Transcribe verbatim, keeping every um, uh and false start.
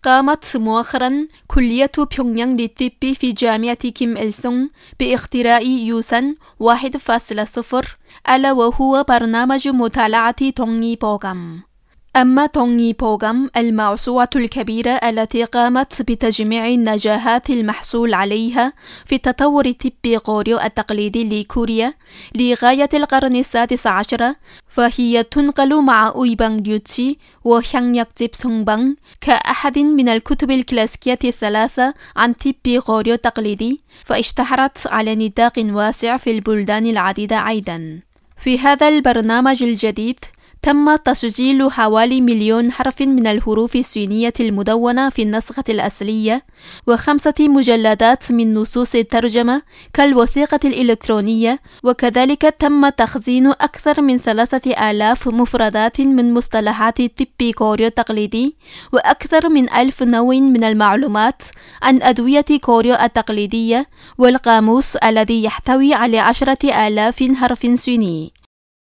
قامت مؤخرا كلية بيونغيانغ للطب في جامعة كيم إل سونغ باختراع يوسن واحد فاصلة صفر، ألا وهو برنامج مطالعة تونغي بوغام. أما تونغي بوغام الموسوعة الكبيرة التي قامت بتجميع النجاحات المحصول عليها في تطور طب غوريو التقليدي لكوريا لغاية القرن السادس عشر، فهي تنقل مع أويبانغ ريوتشي وهانغياكجيب سونبانغ كأحد من الكتب الكلاسيكية الثلاثة عن طب غوريو التقليدي، فاشتهرت على نطاق واسع في البلدان العديدة أيضا. في هذا البرنامج الجديد تم تسجيل حوالي مليون حرف من الحروف الصينية المدونة في النسخة الأصلية، وخمسة مجلدات من نصوص الترجمة كالوثيقة الإلكترونية، وكذلك تم تخزين أكثر من ثلاثة آلاف مفردات من مصطلحات طب غوريو التقليدي، وأكثر من ألف نوع من المعلومات عن أدوية غوريو التقليدية، والقاموس الذي يحتوي على عشرة آلاف حرف صيني.